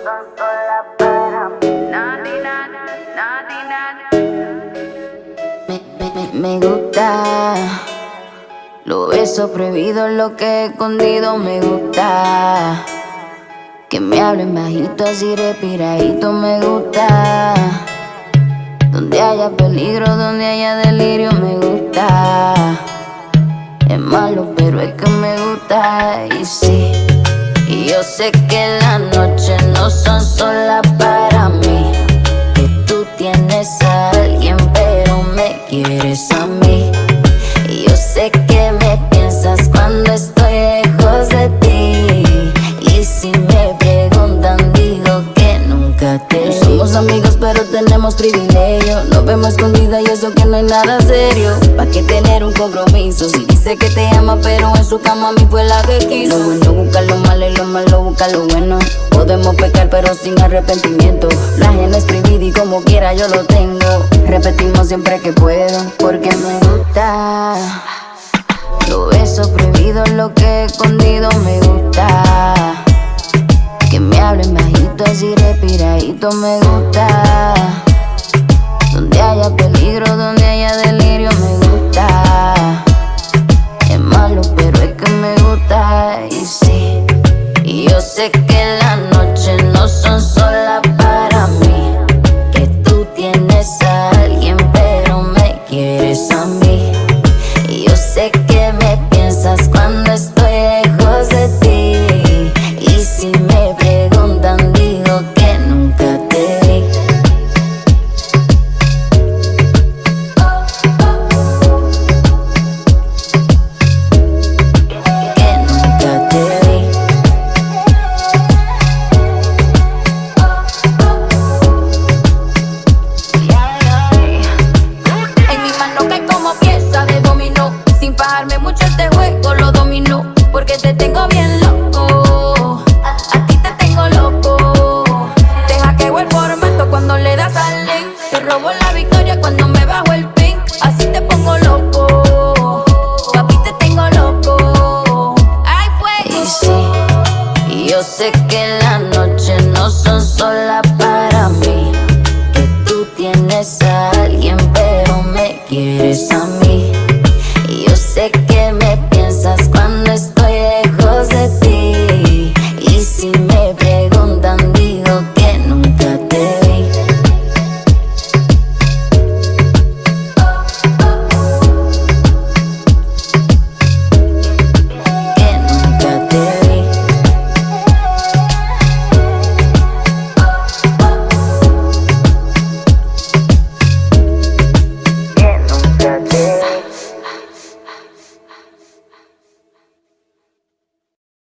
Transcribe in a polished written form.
son solas para mí. Me gusta lo beso prohibido, lo que he escondido me gusta. Que me hablen bajito así respiradito me gusta. Donde haya peligro, donde haya delirio me gusta. Es malo pero es que me gusta y sí. Y yo sé que las noches no son solas para mí. Que tú tienes a alguien pero me quieres a mí. Y yo sé que me piensas cuando estoy lejos de ti. Y si me preguntan digo que nunca te vi. No somos amigos pero tenemos privilegio. Nos vemos escondidas y eso que no hay nada serio. ¿Pa' qué tener un compromiso? Si dice que te ama pero en su cama a mí fue la que quiso. Lo bueno busca lo malo y lo malo busca lo bueno. Podemos pecar pero sin arrepentimiento. La ajena es prohibida y como quiera yo lo tengo. Repetimos siempre que puedo porque me gusta. Lo beso prohibido, lo que he escondido me gusta. Que me hablen bajito así respiradito me gusta. Donde haya peligro, donde haya delirio me gusta. Es malo pero es que me gusta y sí. Y yo sé que las noches no son solas para mí. Que tú tienes a alguien pero me quieres a mí. Y yo sé que me piensas cuando estoy lejos de ti. Y si me preguntan digo que nunca te vi. Que nunca te vi. En mi mano cae como pieza de dominó. Sin fajarme mucho este juego lo dominó. Porque te tengo bien loco. A ti te tengo loco. Te hackeo el formato cuando le das al link. Te robo la victoria cuando me bajo el pink. Así te pongo loco. Papi te tengo loco. Ay Y pues. sí, y yo sé que las noches no son solas para mí. Que tú tienes a alguien pero me quieres a mí.